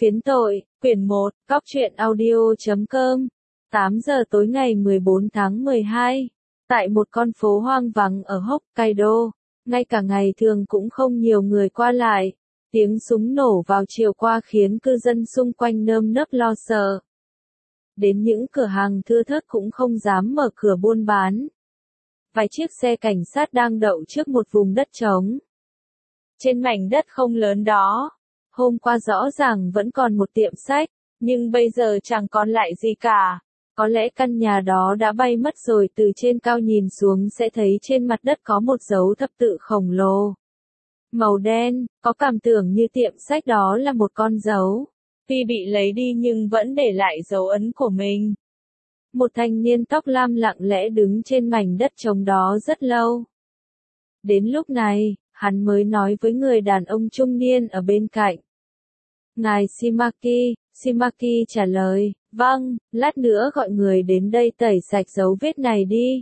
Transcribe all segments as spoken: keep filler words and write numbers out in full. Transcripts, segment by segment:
Phiến tội, quyển một, cóc truyện audio chấm com. tám giờ tối ngày mười bốn tháng mười hai, tại một con phố hoang vắng ở Hokkaido, ngay cả ngày thường cũng không nhiều người qua lại. Tiếng súng nổ vào chiều qua khiến cư dân xung quanh nơm nớp lo sợ. Đến những cửa hàng thưa thớt cũng không dám mở cửa buôn bán. Vài chiếc xe cảnh sát đang đậu trước một vùng đất trống. Trên mảnh đất không lớn đó, hôm qua rõ ràng vẫn còn một tiệm sách, nhưng bây giờ chẳng còn lại gì cả. Có lẽ căn nhà đó đã bay mất rồi. Từ trên cao nhìn xuống sẽ thấy trên mặt đất có một dấu thập tự khổng lồ. Màu đen, có cảm tưởng như tiệm sách đó là một con dấu. Tuy bị lấy đi nhưng vẫn để lại dấu ấn của mình. Một thanh niên tóc lam lặng lẽ đứng trên mảnh đất trống đó rất lâu. Đến lúc này, hắn mới nói với người đàn ông trung niên ở bên cạnh. Ngài Shimaki, Shimaki trả lời, vâng, lát nữa gọi người đến đây tẩy sạch dấu vết này đi.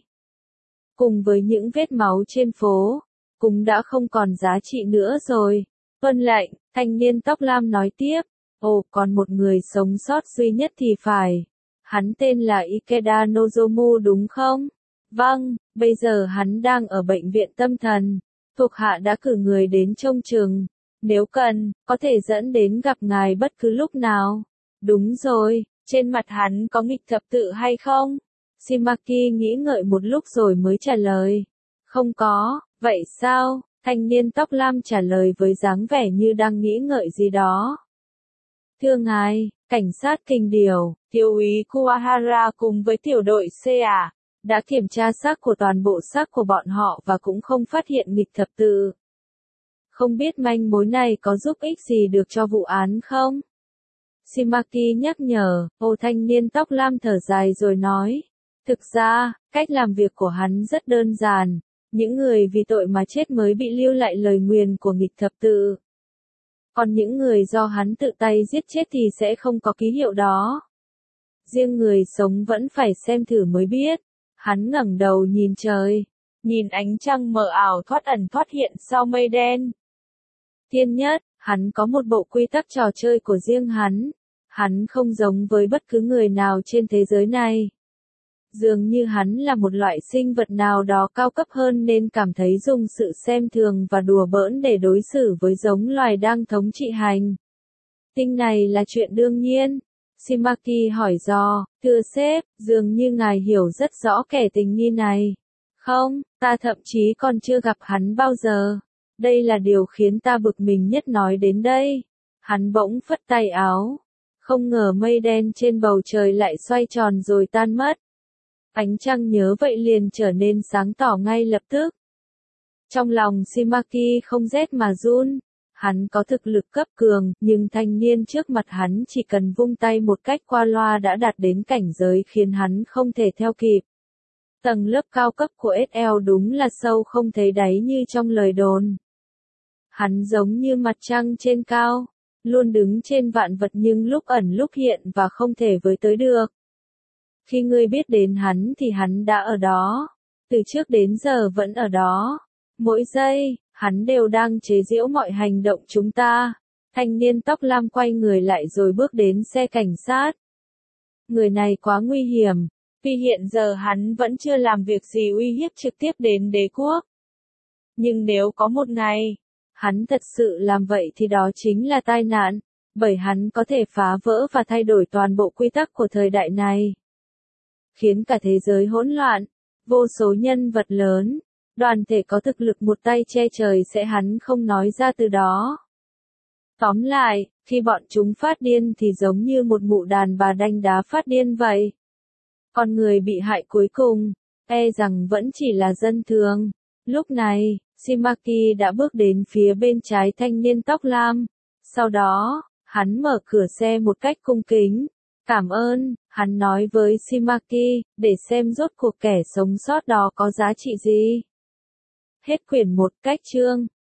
Cùng với những vết máu trên phố, cũng đã không còn giá trị nữa rồi. Tuân lệnh, thanh niên tóc lam nói tiếp, ồ còn một người sống sót duy nhất thì phải. Hắn tên là Ikeda Nozomu đúng không? Vâng, bây giờ hắn đang ở bệnh viện tâm thần. Thuộc hạ đã cử người đến trông chừng. Nếu cần, có thể dẫn đến gặp ngài bất cứ lúc nào. Đúng rồi, trên mặt hắn có nghịch thập tự hay không? Shimaki nghĩ ngợi một lúc rồi mới trả lời. Không có, vậy sao? Thanh niên tóc lam trả lời với dáng vẻ như đang nghĩ ngợi gì đó. Thưa ngài, cảnh sát Kinh Điểu, thiếu úy Kuwahara cùng với tiểu đội C A đã kiểm tra xác của toàn bộ xác của bọn họ và cũng không phát hiện nghịch thập tự. Không biết manh mối này có giúp ích gì được cho vụ án không? Shimaki nhắc nhở, ô thanh niên tóc lam thở dài rồi nói. Thực ra, cách làm việc của hắn rất đơn giản. Những người vì tội mà chết mới bị lưu lại lời nguyền của nghịch thập tự. Còn những người do hắn tự tay giết chết thì sẽ không có ký hiệu đó. Riêng người sống vẫn phải xem thử mới biết. Hắn ngẩng đầu nhìn trời, nhìn ánh trăng mờ ảo thoát ẩn thoát hiện sau mây đen. Thiên nhất, hắn có một bộ quy tắc trò chơi của riêng hắn. Hắn không giống với bất cứ người nào trên thế giới này. Dường như hắn là một loại sinh vật nào đó cao cấp hơn nên cảm thấy dùng sự xem thường và đùa bỡn để đối xử với giống loài đang thống trị hành tinh này là chuyện đương nhiên. Shimaki hỏi dò, thưa sếp, dường như ngài hiểu rất rõ kẻ tình nghi này. Không, ta thậm chí còn chưa gặp hắn bao giờ. Đây là điều khiến ta bực mình nhất nói đến đây. Hắn bỗng phất tay áo. Không ngờ mây đen trên bầu trời lại xoay tròn rồi tan mất. Ánh trăng nhớ vậy liền trở nên sáng tỏ ngay lập tức. Trong lòng Shimaki không rét mà run. Hắn có thực lực cấp cường, nhưng thanh niên trước mặt hắn chỉ cần vung tay một cách qua loa đã đạt đến cảnh giới khiến hắn không thể theo kịp. Tầng lớp cao cấp của ét lờ đúng là sâu không thấy đáy như trong lời đồn. Hắn giống như mặt trăng trên cao, luôn đứng trên vạn vật nhưng lúc ẩn lúc hiện và không thể với tới được. Khi ngươi biết đến hắn thì hắn đã ở đó, từ trước đến giờ vẫn ở đó. Mỗi giây, hắn đều đang chế giễu mọi hành động chúng ta. Thanh niên tóc lam quay người lại rồi bước đến xe cảnh sát. Người này quá nguy hiểm, vì hiện giờ hắn vẫn chưa làm việc gì uy hiếp trực tiếp đến đế quốc. Nhưng nếu có một ngày, hắn thật sự làm vậy thì đó chính là tai nạn, bởi hắn có thể phá vỡ và thay đổi toàn bộ quy tắc của thời đại này. Khiến cả thế giới hỗn loạn, vô số nhân vật lớn, đoàn thể có thực lực một tay che trời sẽ hắn không nói ra từ đó. Tóm lại, khi bọn chúng phát điên thì giống như một mụ đàn bà đanh đá phát điên vậy. Còn người bị hại cuối cùng, e rằng vẫn chỉ là dân thường. Lúc này, Shimaki đã bước đến phía bên trái thanh niên tóc lam. Sau đó, hắn mở cửa xe một cách cung kính. Cảm ơn, hắn nói với Shimaki, để xem rốt cuộc kẻ sống sót đó có giá trị gì. Hết quyển một, cách chương.